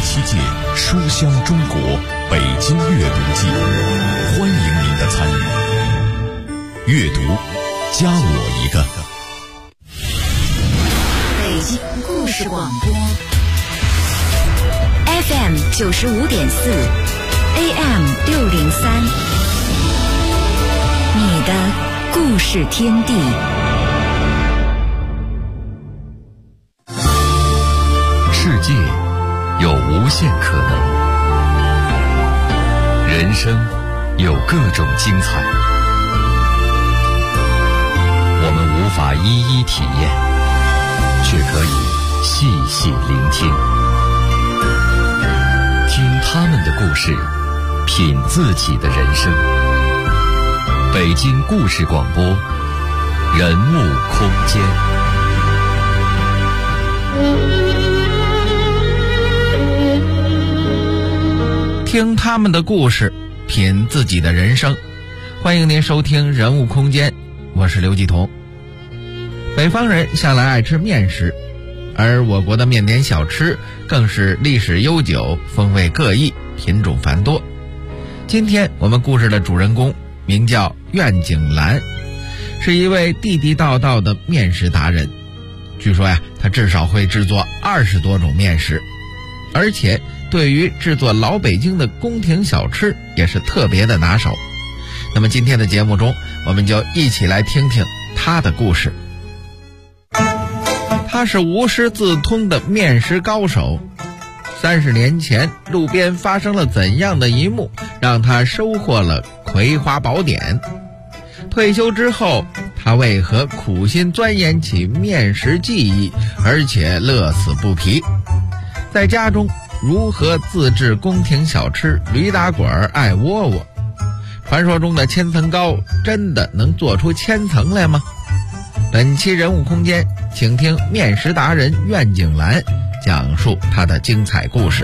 7届书香中国北京阅读季，欢迎您的参与。阅读，加我一个。 北京故事广播 FM 95.4 AM 603，你的故事天地。 世界有无限可能，人生有各种精彩，我们无法一一体验，却可以细细聆听，听他们的故事，品自己的人生。北京故事广播，人物空间。 听他们的故事，品自己的人生。欢迎您收听人物空间，我是刘继彤。北方人向来爱吃面食，而我国的面点小吃更是历史悠久，风味各异，品种繁多。今天我们故事的主人公名叫苑景兰，是一位地地道道的面食达人。据说呀，他至少会制作20多种面食，而且对于制作老北京的宫廷小吃也是特别的拿手。那么今天的节目中，我们就一起来听听他的故事。他是无师自通的面食高手。30年前，路边发生了怎样的一幕，让他收获了葵花宝典？退休之后，他为何苦心钻研起面食技艺，而且乐此不疲？在家中如何自制宫廷小吃驴打滚爱窝窝？传说中的千层糕真的能做出千层来吗？本期人物空间，请听面食达人苑景兰讲述他的精彩故事。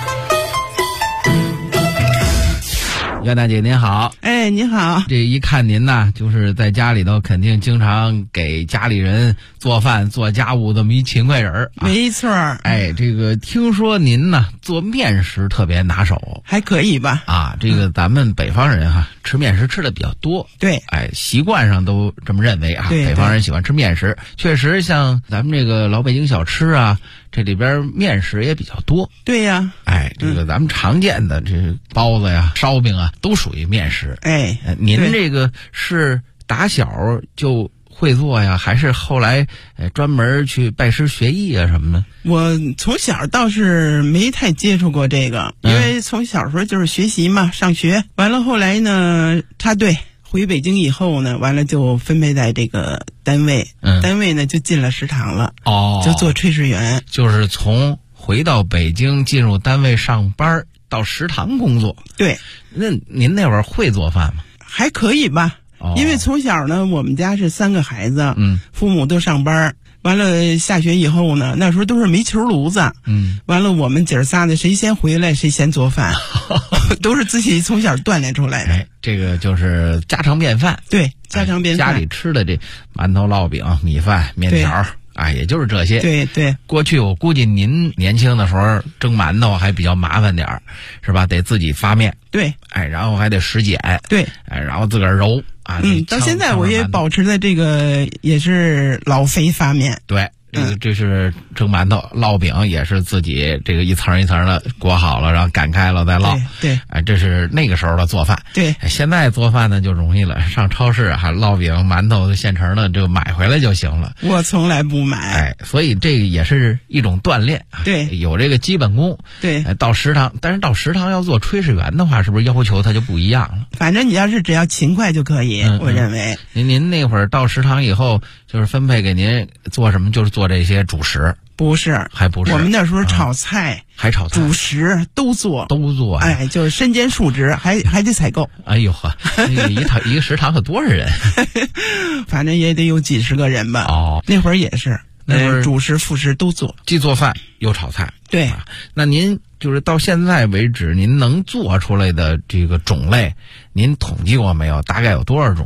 苑大姐您好。 哎，你好。 这一看您呐，就是在家里头肯定经常给家里人做饭做家务这么一勤快人啊。 没错。 哎，这个听说您呢做面食特别拿手。 还可以吧。 啊，这个咱们北方人哈，吃面食吃的比较多。 对。 哎，习惯上都这么认为啊。 对。 北方人喜欢吃面食，确实像咱们这个老北京小吃啊，这里边面食也比较多。 对呀。 哎，这个咱们常见的这包子呀、烧饼啊，都属于面食。 哎， 您这个是打小就会做呀，还是后来专门去拜师学艺啊什么的？ 我从小倒是没太接触过这个，因为从小时候就是学习嘛，上学完了，后来呢插队回北京以后呢，完了就分配在这个单位，单位呢就进了食堂了。哦，就做炊事员。就是从回到北京进入单位上班到食堂工作。 对。 那您那会儿会做饭吗？ 还可以吧。因为从小呢，我们家是3个孩子，父母都上班，完了下学以后呢，那时候都是煤球炉子，完了我们姐儿仨呢，谁先回来谁先做饭，都是自己从小锻炼出来的。 哎，这个就是家常便饭。 对，家常便饭。 家里吃的这馒头、烙饼、米饭、面条。哎，也就是这些。 对对。 过去我估计您年轻的时候蒸馒头还比较麻烦点儿，是吧？得自己发面。 对。 哎，然后还得实碱。 对。 哎，然后自个儿揉啊。 到现在我也保持的这个也是老肥发面。 对。这是蒸馒头，烙饼也是自己这个一层一层的裹好了，然后擀开了再烙。 对。 哎，这是那个时候的做饭。 对。 现在做饭呢就容易了，上超市还烙饼、馒头现成的就买回来就行了。 我从来不买。 哎，所以这个也是一种锻炼。 对。 有这个基本功。 对。 到食堂，但是到食堂要做炊事员的话，是不是要求它就不一样了？ 反正你要是只要勤快就可以，我认为。 您那会儿到食堂以后，就是分配给您做什么，就是做这些主食。 不是， 还不是。 我们那时候炒菜， 还炒菜， 主食都做。 哎， 就是身兼数职，还得采购。 哎呦呵，一个食堂可多少人？ 反正也得有几十个人吧。 哦， 那会儿也是，主食副食都做， 既做饭又炒菜。 对。 那您就是到现在为止，您能做出来的这个种类，您统计过没有？大概有多少种？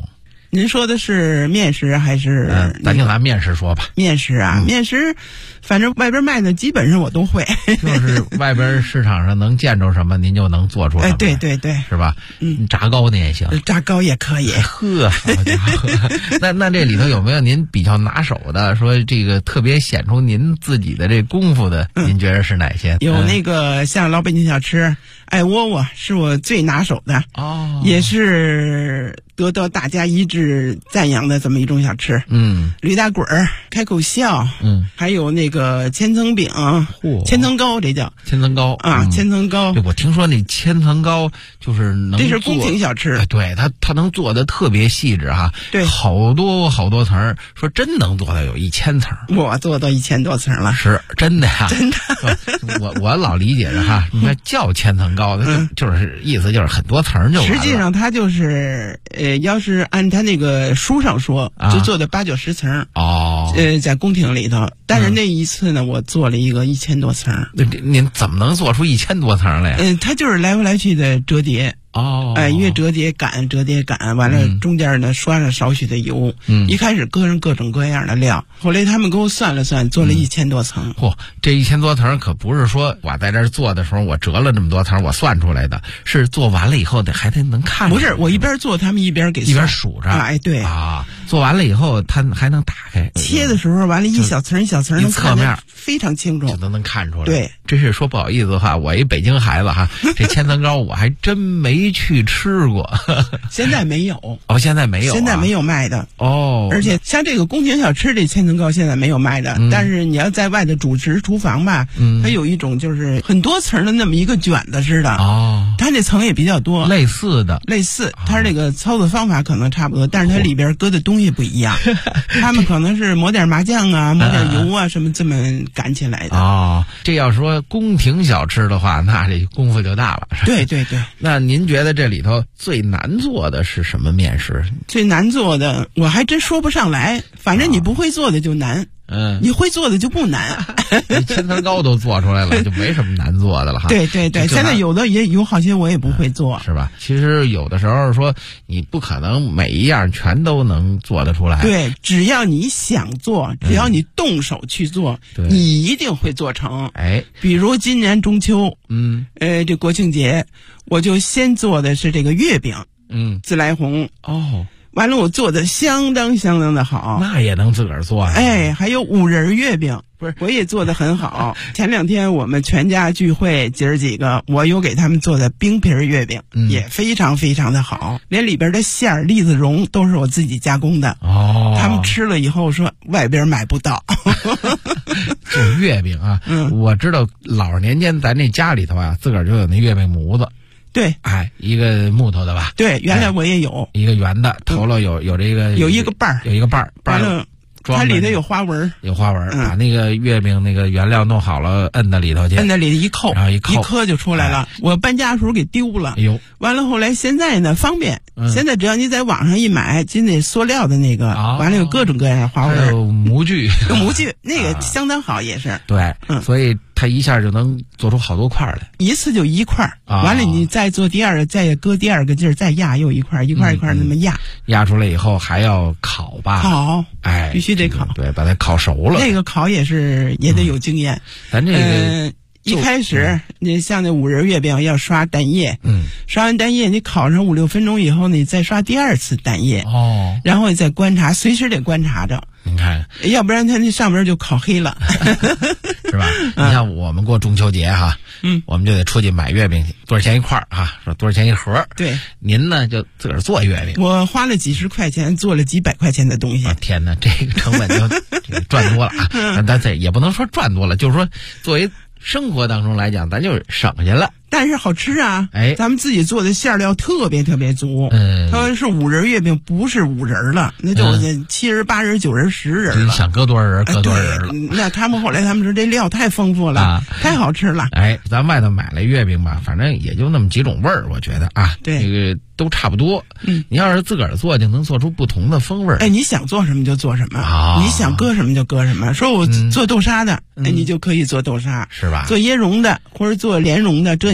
您说的是面食还是？ 咱就拿面食说吧。 面食啊，面食，反正外边卖的基本上我都会。 就是外边市场上能见着什么，您就能做出什么。 对对对， 是吧？炸糕那也行， 炸糕也可以。 呵，好家伙，那这里头有没有您比较拿手的？说这个特别显出您自己的这功夫的，您觉得是哪些？ 有那个像老北京小吃，艾窝窝是我最拿手的哦， 也是得到大家一致赞扬的这么一种小吃。驴打滚儿、开口笑，还有那个千层饼、千层糕，这叫千层糕啊，千层糕。 对，我听说那千层糕就是能做， 这是宫廷小吃， 对，它能做的特别细致哈， 对， 好多层，说真能做到有1000层， 我做到1000多层了， 是真的呀， 真的。 我老理解着哈，你看叫千层糕，就是意思就是很多层就完了。 实际上它就是要是按他那个书上说，就做的8、9、10层哦。 在宫廷里头，但是那一次呢，我做了一个1000多层。 您怎么能做出1000多层来呀？ 它就是来回来去的折叠。 哦， 越折叠擀，完了中间呢刷上少许的油。一开始搁上各种各样的料，后来他们给我算了算，做了1000多层。 嚯，这1000多层可不是说我在这儿做的时候我折了这么多层我算出来的，是做完了以后还得能看。 不是，我一边做，他们一边给算， 一边数着。 哎，对啊，做完了以后它还能打开。 切的时候完了，一小层一小层能侧面非常清楚， 就都能看出来。 对， 真是说不好意思的话，我一北京孩子哈，这千层糕我还真没去吃过。 现在没有哦，现在没有， 现在没有卖的哦。 而且像这个宫廷小吃这千层糕现在没有卖的，但是你要在外的主食厨房吧，它有一种就是很多层的那么一个卷子似的哦， 它那层也比较多， 类似， 它这个操作方法可能差不多，但是它里边搁的东西不一样。他们可能是抹点麻酱啊，抹点油啊，什么这么擀起来的。 哦，这要说宫廷小吃的话，那这功夫就大了。 对对对。 那您觉得这里头最难做的是什么面食？ 最难做的我还真说不上来，反正你不会做的就难。你会做的就不难。 千层糕都做出来了，就没什么难做的了哈。 对对对，现在有的也有好些我也不会做， 是吧？其实有的时候说你不可能每一样全都能做得出来。 对，只要你想做，只要你动手去做，你一定会做成。 哎， 比如今年中秋，这国庆节，我就先做的是这个月饼，自来红。 哦。 完了，我做的相当的好， 那也能自个儿做啊！ 哎，还有5仁月饼，不是，我也做的很好。前2天我们全家聚会，姐儿几个，我有给他们做的冰皮月饼，也非常的好，连里边的馅儿、栗子蓉都是我自己加工的。哦，他们吃了以后说外边买不到。 这月饼啊，我知道老年间咱那家里头啊，自个儿就有那月饼模子。 对， 哎，一个木头的吧？ 对，原来我也有一个圆的，头了有这个有一个瓣儿， 有一个瓣儿， 完了它里头有花纹， 把那个月饼那个原料弄好了，摁在里头去， 摁在里头一扣， 然后一磕就出来了。我搬家的时候给丢了， 哎呦， 完了后来现在呢方便，现在只要你在网上一买，就那塑料的那个，完了有各种各样的花纹， 还有模具， 那个相当好也是。 对，所以它一下就能做出好多块来， 一次就1块，完了你再做第二个，再搁第2个劲儿，再压又1块，一块那么压， 压出来以后还要烤吧？ 烤， 哎， 必须得烤， 对，把它烤熟了。 那个烤也得有经验。 咱这个一开始你像那5仁月饼要刷蛋液，刷完蛋液你烤上5、6分钟以后，你再刷第2次蛋液，然后你再观察，随时得观察着。 你看， 要不然它那上面就烤黑了， 是吧？你像我们过中秋节哈，我们就得出去买月饼去，多少钱一块哈？说多少钱一盒？ 对， 您呢就自个儿做月饼。 我花了几十块钱做了几百块钱的东西。 天哪，这个成本就赚多了啊！但这也不能说赚多了，就是说作为生活当中来讲，咱就省下了。 但是好吃啊！ 哎， 咱们自己做的馅料特别足。它是5仁月饼，不是5仁了，那就7仁、8仁、9仁、10仁了。 想搁多少人搁多少人了。 那他们后来说这料太丰富了，太好吃了。 哎，咱外头买了月饼吧，反正也就那么几种味儿，我觉得啊， 对， 这个都差不多。你要是自个儿做，就能做出不同的风味。 哎，你想做什么就做什么，你想搁什么就搁什么。说我做豆沙的，哎，你就可以做豆沙， 是吧？ 做椰蓉的或者做莲蓉的，这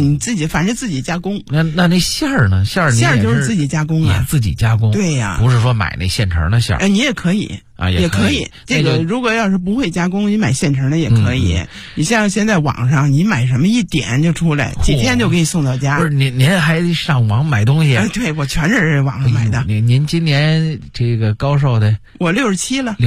你自己反正自己加工。 那馅儿呢？馅儿就是自己加工啊， 也自己加工。 对呀， 不是说买那现成的馅儿。 你也可以。也可以，这个如果要是不会加工，你买现成的也可以。你像现在网上，你买什么一点就出来，几天就给你送到家。 不是您还得上网买东西？ 对，我全是网上买的。 您今年这个高寿的？ 我67了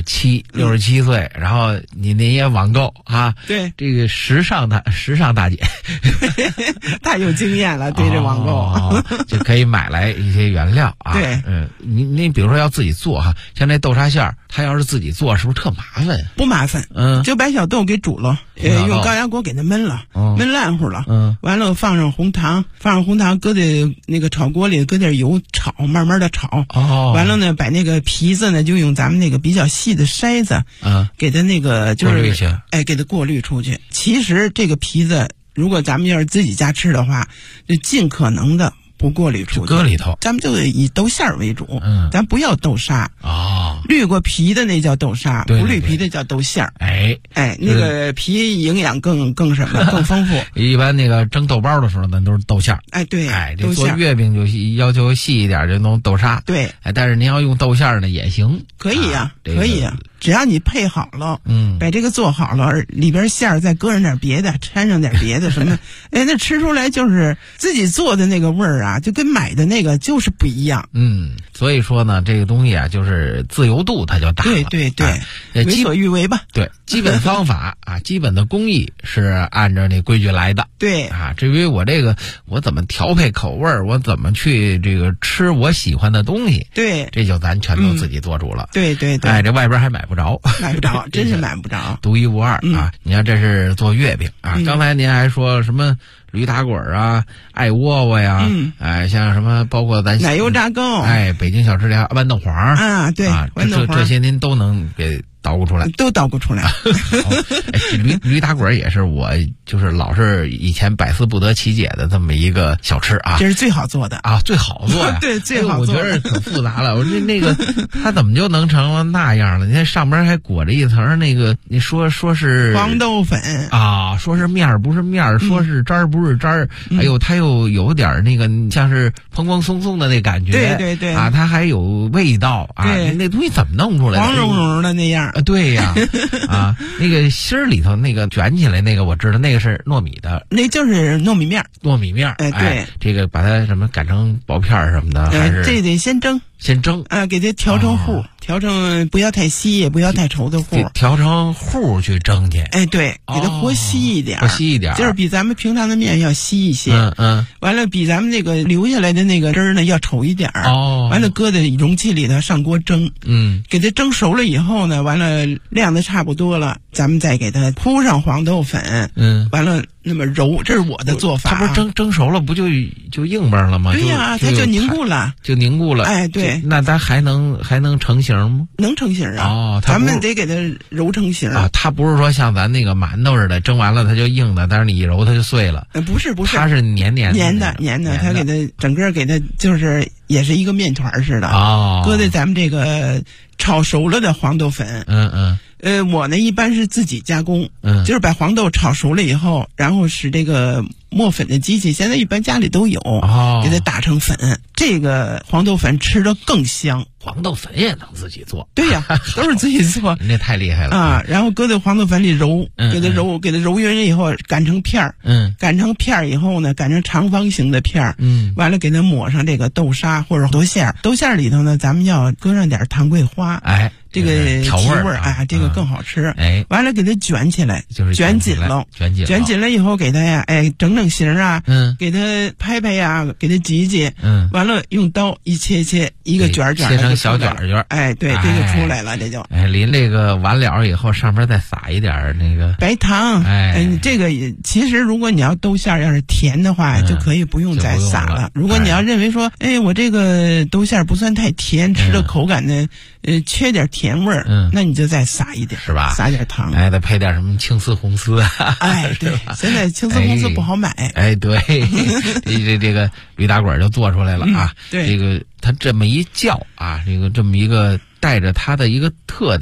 ，67岁，然后您也网购啊？ 对， 这个时尚大姐， 太有经验了，对这网购就可以买来一些原料啊。 对， 您比如说要自己做哈，像那豆沙馅儿。他要是自己做，是不是特麻烦？ 不麻烦，就把小豆给煮了，用高压锅给它焖了，焖烂乎了，完了放上红糖，搁在那个炒锅里，搁点油炒，慢慢的炒，完了呢，把那个皮子呢，就用咱们那个比较细的筛子，给它那个就是给它过滤出去。其实这个皮子，如果咱们要是自己家吃的话，就尽可能的不过滤出去， 搁里头， 咱们就以豆馅儿为主，咱不要豆沙滤过皮的那叫豆沙，不滤皮的叫豆馅儿。那个皮营养更什么更丰富。 一般那个蒸豆包的时候，咱都是豆馅儿。 对， 这做月饼就要求细一点，就弄豆沙。 对， 但是您要用豆馅儿呢也行， 可以呀，可以呀。只要你配好了，把这个做好了，里边馅儿再搁上点别的，掺上点别的什么，那吃出来就是自己做的那个味儿啊，就跟买的那个就是不一样。 所以说呢，这个东西啊，就是自由度它就大了。 对，为所欲为吧。 对，基本方法啊，基本的工艺是按照那规矩来的。 对啊，至于我怎么调配口味儿，我怎么去这个吃我喜欢的东西， 对， 这就咱全都自己做主了。 对， 这外边还买不着， 真是买不着， 独一无二啊！你看这是做月饼啊，刚才您还说什么驴打滚啊、艾窝窝呀，像什么包括咱奶油炸糕， 北京小吃里豌豆黄啊，对，豌豆黄这些您都能给捣鼓出来， 都捣鼓出来。 驴打滚也是我就是老是以前百思不得其解的这么一个小吃啊， 这是最好做的啊，最好做呀， 对，最好做。 我觉得可复杂了，我说那个它怎么就能成了那样了？你看上边还裹着一层那个，你说是黄豆粉啊，说是面儿不是面儿，说是渣儿不是渣儿，还有它又有点那个像是蓬蓬松松的那感觉， 对啊，它还有味道啊，那东西怎么弄出来的？ 黄茸茸的那样。 对呀，啊，那个芯儿里头那个卷起来那个我知道，那个是糯米的， 那就是糯米面。 对，这个把它什么擀成薄片儿什么的，还是这得先蒸啊，给它调成糊，调成不要太稀也不要太稠的糊， 调成糊去蒸去。 对，给它和稀一点，就是比咱们平常的面要稀一些。完了比咱们那个留下来的那个汁儿呢要稠一点。完了搁在容器里头上锅蒸。给它蒸熟了以后呢，完了晾的差不多了，咱们再给它铺上黄豆粉。完了那么揉，这是我的做法。 它不是蒸熟了不就硬邦了吗？ 对呀，它就凝固了。对。 那它还能成型吗？ 能成型啊！咱们得给它揉成型啊。它不是说像咱那个馒头似的，蒸完了它就硬的，但是你一揉它就碎了。 不是， 它是黏的。 它给它整个给它就是也是一个面团似的。搁在咱们这个炒熟了的黄豆粉。我呢一般是自己加工，就是把黄豆炒熟了以后，然后使这个磨粉的机器，现在一般家里都有，给它打成粉，这个黄豆粉吃得更香。 黄豆粉也能自己做？ 对呀，都是自己做。 那太厉害了啊！然后搁在黄豆粉里揉，给它揉匀了以后，擀成片儿。擀成片儿以后呢，擀成长方形的片儿。完了给它抹上这个豆沙或者豆馅儿。豆馅儿里头呢，咱们要搁上点糖桂花。这个调味儿啊，这个更好吃。完了给它卷起来，卷紧了，卷紧了以后给它呀，整形啊，给它拍拍呀，给它挤挤，完了用刀一切一个卷切成小卷。 对，这就出来了，这就。 淋这个完了以后，上面再撒一点那个白糖。这个其实如果你要豆馅要是甜的话，就可以不用再撒了。如果你要认为说，我这个豆馅不算太甜，吃的口感呢，缺点甜味儿，那你就再撒一点， 是吧？ 撒点糖， 再配点什么青丝红丝。 对，现在青丝红丝不好买。 对，这个驴打滚就做出来了啊。 对， 这个它这么一叫啊，这么一个带着它的一个特点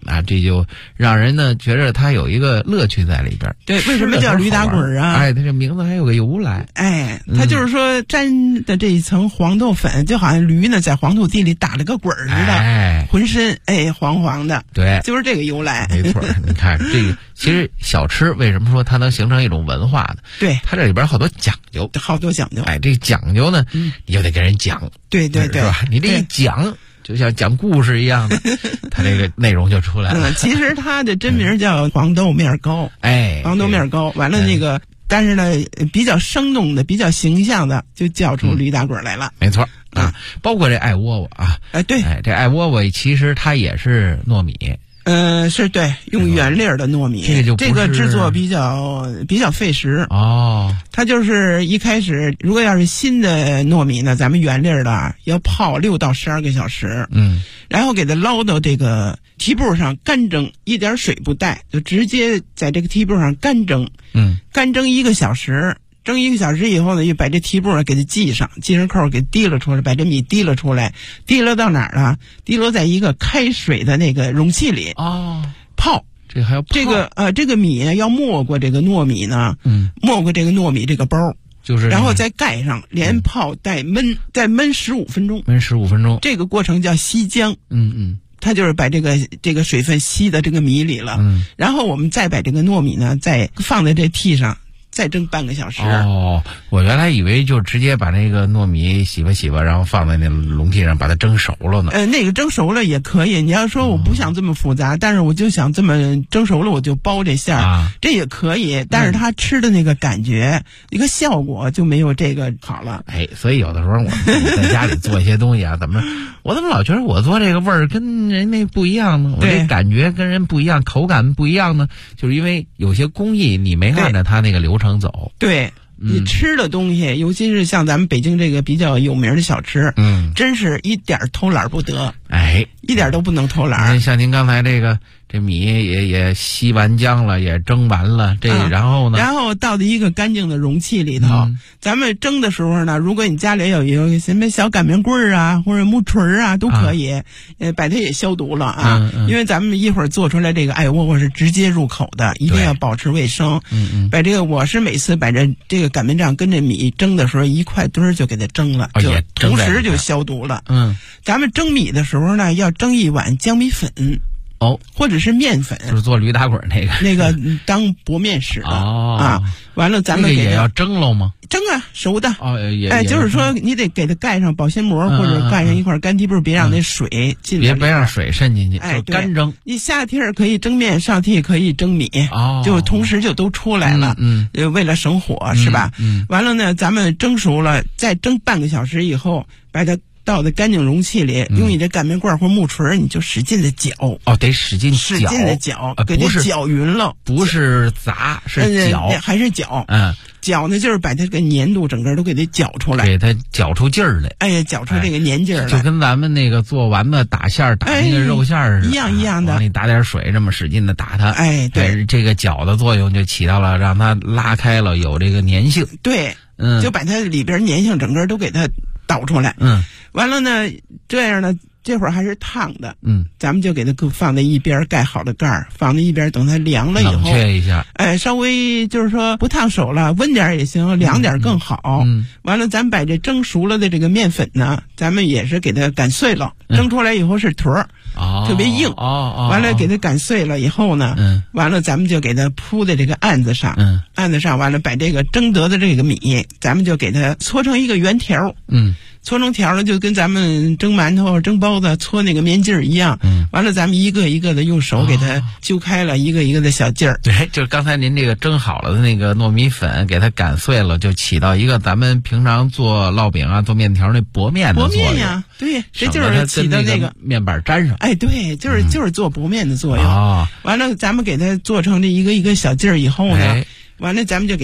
啊，这就让人呢觉着它有一个乐趣在里边。 对，为什么叫驴打滚啊？ 哎，它这名字还有个由来。 哎，它就是说沾的这一层黄豆粉，就好像驴呢在黄土地里打了个滚似的， 哎， 浑身黄黄的。 对， 就是这个由来。 没错，你看这个，其实小吃为什么说它能形成一种文化呢？ 对， 它这里边好多讲究， 好多讲究。 哎，这个讲究呢，你就得跟人讲。 对对对， 是吧？你这一讲，就像讲故事一样的，它这个内容就出来了。 其实它的真名叫黄豆面糕。 哎， 黄豆面糕，完了那个。但是呢，比较生动的、比较形象的，就叫出驴打滚来了。 没错啊，包括这艾窝窝啊， 对， 这艾窝窝其实它也是糯米。 是对，用原粒的糯米，这个制作比较费时哦。 它就是一开始，如果要是新的糯米呢，咱们原粒的要泡6到12个小时，然后给它捞到这个屉布上干蒸，一点水不带，就直接在这个屉布上干蒸，干蒸1个小时。蒸1个小时以后呢，又把这屉布给它系上扣给提了出来，把这米提了出来，提了到哪儿了？提了在一个开水的那个容器里泡。 这还要泡这个米呢要没过这个糯米呢，没过这个糯米这个包， 就是然后再盖上，连泡带焖，再焖15分钟。 焖15分钟， 这个过程叫吸浆。它就是把这个水分吸到这个米里了。然后我们再把这个糯米呢再放在这屉上。再蒸半个小时。 我原来以为就直接把那个糯米洗吧，然后放在那笼屉上把它蒸熟了呢。 那个蒸熟了也可以。你要说我不想这么复杂，但是我就想这么蒸熟了，我就包这馅儿，这也可以。但是它吃的那个感觉，一个效果就没有这个好了。 哎，所以有的时候我在家里做一些东西啊，我怎么老觉得我做这个味儿跟人那不一样呢？我这感觉跟人不一样，口感不一样呢？就是因为有些工艺你没按照它那个流程走。 对，你吃的东西，尤其是像咱们北京这个比较有名的小吃，真是一点偷懒不得，一点都不能偷懒。 像您刚才这米也吸完浆了，也蒸完了，然后呢？ 然后倒到一个干净的容器里头。咱们蒸的时候呢，如果你家里有一个什么小擀面棍啊，或者木锤啊，都可以，把它也消毒了啊。因为咱们一会儿做出来这个艾窝窝是直接入口的，一定要保持卫生。把这个我是每次把这个擀面杖跟这米蒸的时候一块堆儿就给它蒸了，就同时就消毒了。咱们蒸米的时候呢，要蒸一碗江米粉。或者是面粉， 就是做驴打滚那个当薄面使的完了咱们也要蒸喽吗？ 蒸啊，熟的就是说你得给它盖上保鲜膜，或者盖上一块干屉布，别让那水进来， 别让水渗进去，就干蒸。 你下屉可以蒸面，上屉可以蒸米，就同时就都出来了。为了省火是吧？完了呢，咱们蒸熟了，再蒸半个小时以后，把它倒在干净容器里，用你这擀面棍或木锤，你就使劲的搅。 得使劲的搅，给它搅匀了。 不是砸，是搅， 还是搅。搅呢，就是把它这个粘度整个都给它搅出来， 给它搅出劲儿来。 搅出这个粘劲儿来， 就跟咱们那个做丸子打馅儿打那个肉馅儿似的， 一样的。 往里打点水，这么使劲的打它。 对， 这个搅的作用就起到了让它拉开了，有这个粘性。 对，就把它里边粘性整个都给它倒出来。完了呢，这样呢，这会儿还是烫的，咱们就给它放在一边，盖好了盖儿，放在一边，等它凉了以后， 冷却一下， 稍微就是说不烫手了，温点也行，凉点更好。完了，咱把这蒸熟了的这个面粉呢，咱们也是给它擀碎了，蒸出来以后是坨儿，特别硬。完了给它擀碎了以后呢，完了咱们就给它铺在这个案子上，案子上完了把这个蒸得的这个米，咱们就给它搓成一个圆条。搓成条了，就跟咱们蒸馒头、蒸包子搓那个面劲儿一样。完了，咱们一个一个的用手给它揪开了，一个一个的小劲儿。 对，就是刚才您这个蒸好了的那个糯米粉，给它擀碎了，就起到一个咱们平常做烙饼啊、做面条那薄面的作用。 薄面呀，对，这就是起到那个面板粘上。 对，就是做薄面的作用。完了，咱们给它做成这一个一个小劲儿以后呢，完了咱们就给它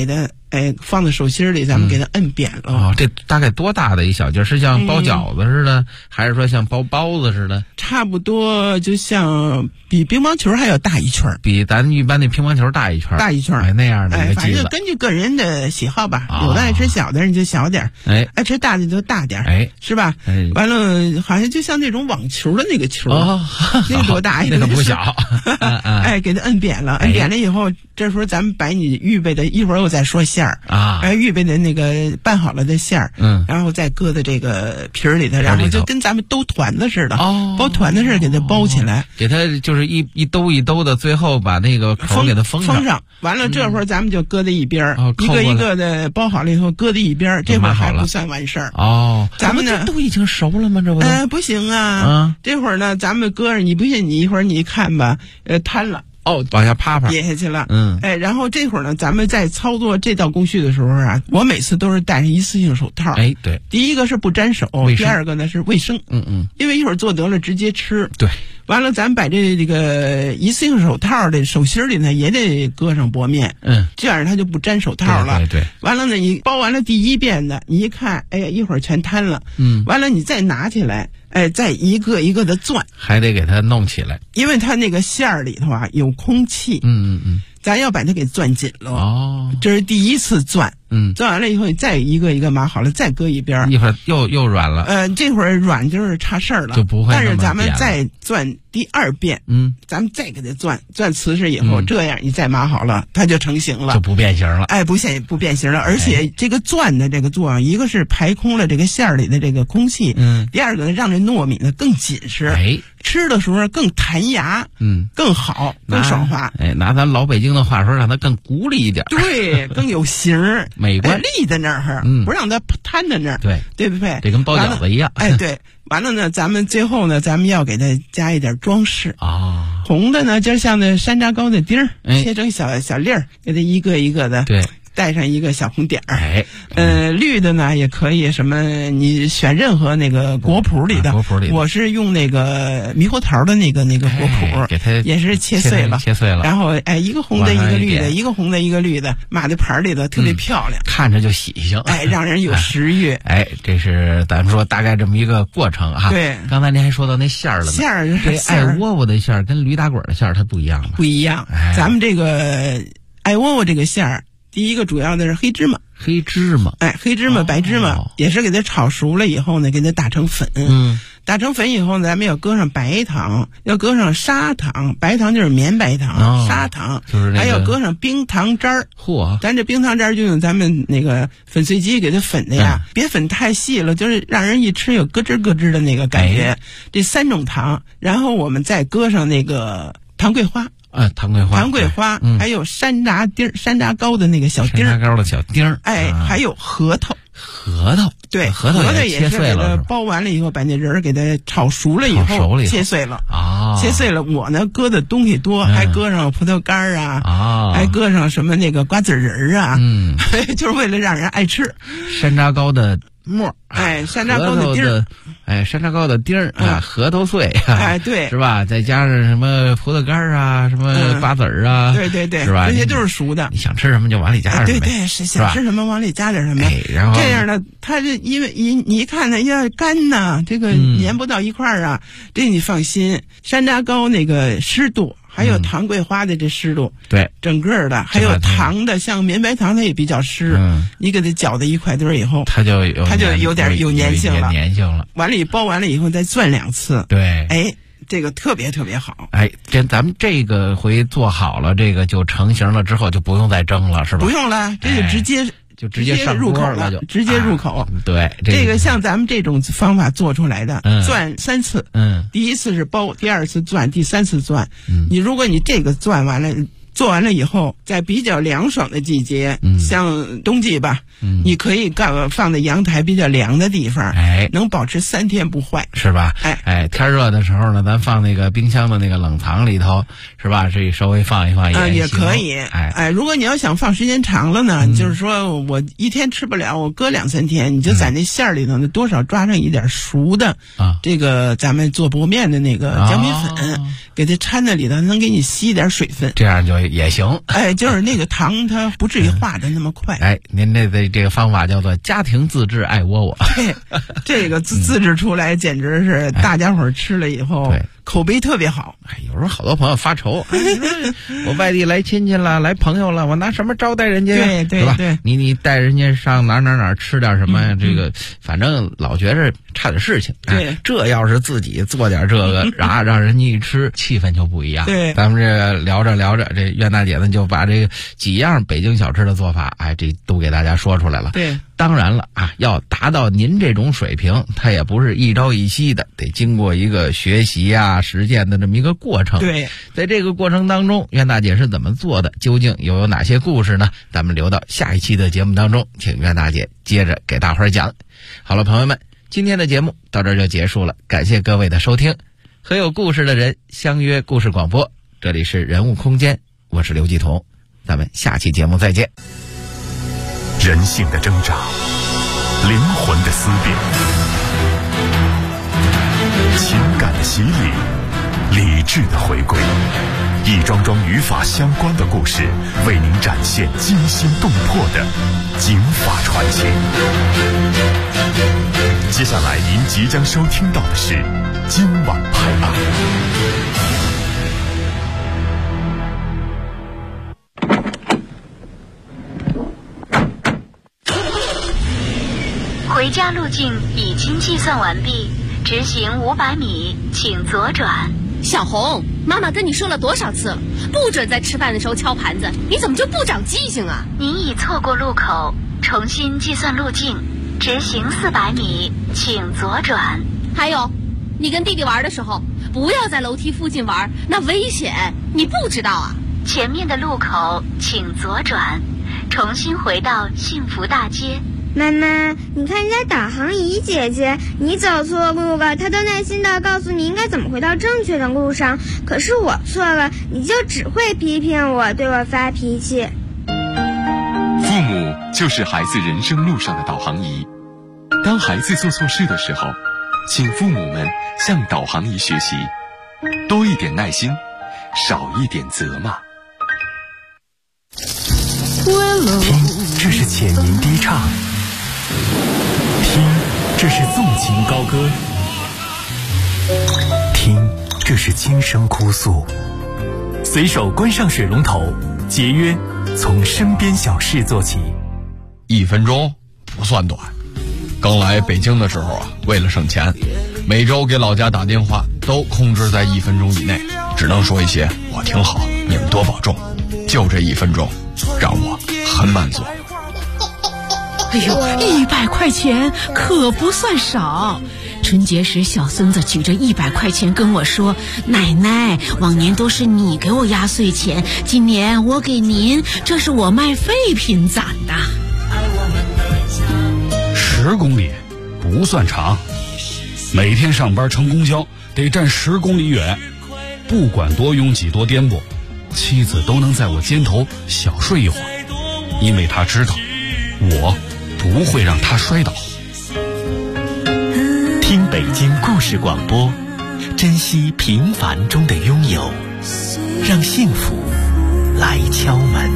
放在手心里，咱们给它摁扁了。 哦，这大概多大的一小劲儿？是像包饺子似的，还是说像包包子似的？ 差不多就像比乒乓球还要大一圈， 比咱一般那乒乓球大一圈，那样的一个机子。 反正根据个人的喜好吧，有的爱吃小的人就小点，爱吃大的就大点，是吧？完了，好像就像那种网球的那个球，那多大呀？ 那个不小。 给它摁扁了，摁扁了以后，这时候咱们把你预备的，一会儿我再说馅儿预备的那个拌好了的馅儿，然后再搁在这个皮儿里头，然后就跟咱们兜团子似的，包团子似的给它包起来， 给它就是一兜一兜的，最后把那个口给它封上。 完了，这会儿咱们就搁在一边，一个一个的包好了以后搁在一边，这会儿还不算完事儿。咱们呢都已经熟了吗？这不不行啊！这会儿呢，咱们搁着，你不信你一会儿你看吧，摊了。 往下趴跌下去了。然后这会儿呢，咱们在操作这道工序的时候啊，我每次都是戴上一次性手套。 对， 第一个是不沾手，第二个呢是卫生。因为一会儿做得了直接吃。 对， 完了咱把这个一次性手套的手心里呢也得搁上薄面。这样它就不沾手套了。 对。 完了呢，你包完了第一遍的，你一看，一会儿全摊了。完了你再拿起来。再一个一个的攥， 还得给它弄起来， 因为它那个馅儿里头啊有空气，咱要把它给攥紧了。这是第一次攥，攥完了以后，你再一个一个码好了，再搁一边， 一会儿又软了。 这会儿软就是差事儿了， 就不会。 但是咱们再攥第二遍，咱们再给它攥瓷实以后，这样你再码好了，它就成型了， 就不变形了。 不变形了，而且这个攥的这个作用，一个是排空了这个馅儿里的这个空气，第二个呢，让这糯米呢更紧实，吃的时候更弹牙，更好，更爽滑。 拿咱老北京的话说，让它更鼓励一点， 对，更有型儿， 美观， 立在那儿，不让它摊在那儿，对不对？ 这跟包饺子一样。 对，完了呢，咱们最后呢，咱们要给它加一点装饰红的呢，就像那山楂糕的丁儿，切成小粒儿，给它一个一个的， 对。 带上一个小红点儿，绿的呢也可以，什么你选任何那个果脯里的，我是用那个猕猴桃的那个果脯， 给它也是切碎了，然后一个红的一个绿的，一个红的一个绿的，码在盘里头特别漂亮， 看着就喜庆， 让人有食欲。 这是咱们说大概这么一个过程啊。 对， 刚才您还说到那馅儿了呢， 馅儿这爱窝窝的馅儿跟驴打滚的馅儿它不一样吗？ 不一样，咱们这个爱窝窝这个馅儿。第一个主要的是黑芝麻， 黑芝麻， 白芝麻，也是给它炒熟了以后呢，给它打成粉。打成粉以后呢，咱们要搁上白糖，要搁上砂糖，白糖就是绵白糖，砂糖就是还要搁上冰糖渣儿。咱这冰糖渣儿就用咱们那个粉碎机给它粉的呀，别粉太细了，就是让人一吃有咯吱咯吱的那个感觉。这3种糖，然后我们再搁上那个糖桂花。 糖桂花， 还有山楂糕的那个小丁儿， 山楂糕的小丁儿， 还有核桃，对， 核桃也是给它包完了以后，把那仁儿给它炒熟了以后，切碎了切碎了。我呢搁的东西多，还搁上葡萄干还搁上什么那个瓜子仁儿就是为了让人爱吃。 山楂糕的沫， 山楂糕的丁儿， 山楂糕的丁儿核桃碎， 对， 是吧？再加上什么葡萄干什么瓜子儿对， 是吧？ 这些都是熟的。 你想吃什么就往里加什么， 对，想吃什么往里加点什么。 然后这样呢，它这因为你一看呢，要干呐，这个粘不到一块儿啊，这你放心。山楂糕那个湿度。还有糖桂花的这湿度， 对， 整个的，还有糖的，像绵白糖它也比较湿，你给它搅在一块堆以后， 它就有点有粘性了，完了你包完了以后再攥2次， 对， 这个特别特别好。 咱们这个回做好了，这个就成型了之后就不用再蒸了，是吧？ 不用了，这就直接上入口了，直接入口。 对， 这个像咱们这种方法做出来的，攥3次。第一次是包，第2次攥，第3次攥。如果你这个攥完了。做完了以后，在比较凉爽的季节，像冬季吧，你可以放在阳台比较凉的地方，能保持3天不坏， 是吧？天热的时候呢，咱放那个冰箱的那个冷藏里头，是吧？这稍微放一放也可以。如果你要想放时间长了呢，就是说我1天吃不了，我搁2、3天，你就在那馅儿里头呢，多少抓上一点熟的这个咱们做薄面的那个姜米粉，给它掺在里头，能给你吸一点水分， 这样就也行。 哎，就是那个糖它不至于化的那么快。 哎，您这个方法叫做家庭自制爱窝窝。 对，这个自制出来简直是大家伙吃了以后，口碑特别好。 哎，有时候好多朋友发愁，我外地来亲戚了，来朋友了，我拿什么招待人家？ 对对对， 你带人家上哪吃点什么呀？这个反正老觉着差点事情。 对， 这要是自己做点这个，让人家一吃，气氛就不一样。 对， 咱们这聊着，这袁大姐呢就把这个几样北京小吃的做法，哎，这都给大家说出来了。 对， 当然了啊，要达到您这种水平，它也不是一朝一夕的，得经过一个学习啊、实践的这么一个过程。 对， 在这个过程当中，袁大姐是怎么做的？究竟又有哪些故事呢？咱们留到下一期的节目当中，请袁大姐接着给大伙儿讲。好了，朋友们，今天的节目到这儿就结束了，感谢各位的收听。和有故事的人相约故事广播，这里是人物空间，我是刘继彤，咱们下期节目再见。 人性的挣扎，灵魂的思辨，情感的洗礼，理智的回归，一桩桩与法相关的故事，为您展现惊心动魄的警法传奇。接下来您即将收听到的是今晚拍案。 回家路径已经计算完毕，直行500米，请左转。 小红，妈妈跟你说了多少次了，不准在吃饭的时候敲盘子，你怎么就不长记性啊？ 您已错过路口，重新计算路径，直行400米，请左转。 还有，你跟弟弟玩的时候，不要在楼梯附近玩，那危险，你不知道啊？ 前面的路口请左转，重新回到幸福大街。 妈妈，你看人家导航仪姐姐，你走错路了，她都耐心地告诉你应该怎么回到正确的路上。可是我错了，你就只会批评我，对我发脾气。 父母就是孩子人生路上的导航仪。当孩子做错事的时候，请父母们向导航仪学习，多一点耐心，少一点责骂。 听，这是浅吟低唱。听，这是纵情高歌。听，这是轻声哭诉。随手关上水龙头，节约从身边小事做起。 1分钟不算短。刚来北京的时候啊，为了省钱，每周给老家打电话都控制在1分钟以内，只能说一些我挺好，你们多保重。就这1分钟，让我很满足。 哎呦，100块钱可不算少。春节时，小孙子举着100块钱跟我说：“奶奶，往年都是你给我压岁钱，今年我给您，这是我卖废品攒的。 ”10公里不算长，每天上班乘公交得站10公里远，不管多拥挤多颠簸，妻子都能在我肩头小睡一会儿，因为她知道我不会让他摔倒。 听北京故事广播，珍惜平凡中的拥有，让幸福来敲门。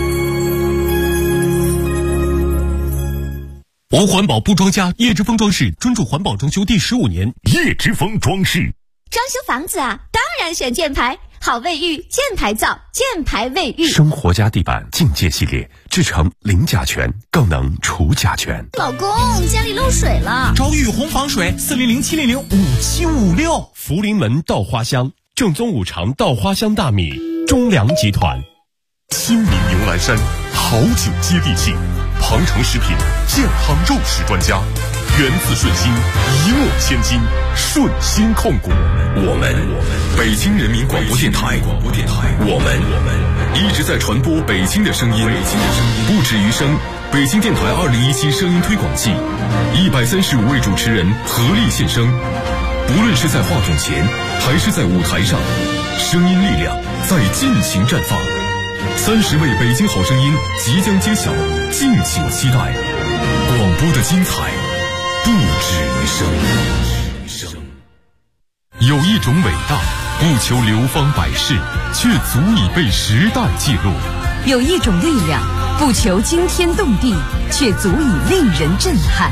王环保布庄家叶之峰装饰专注环保装修第15年。 叶之峰装饰装修房子啊，当然选箭牌，好卫浴，箭牌造，箭牌卫浴。 生活家地板境界系列，制成零甲醛，更能除甲醛。 老公，家里漏水了， 找雨虹防水，400-700-5756。福临门稻花香，正宗5常稻花香大米，中粮集团。 新民牛栏山，好酒接地气，庞城食品健康肉食专家，源自顺心，一诺千金，顺心控股。我们北京人民广播电台，我们一直在传播北京的声音，不止于声。北京电台2017声音推广季，135位主持人合力献声，不论是在话筒前还是在舞台上，声音力量在尽情绽放。30位北京好声音即将揭晓，敬请期待。广播的精彩不止于声。有一种伟大， 不求流芳百世，却足以被时代记录。 有一种力量，不求惊天动地，却足以令人震撼。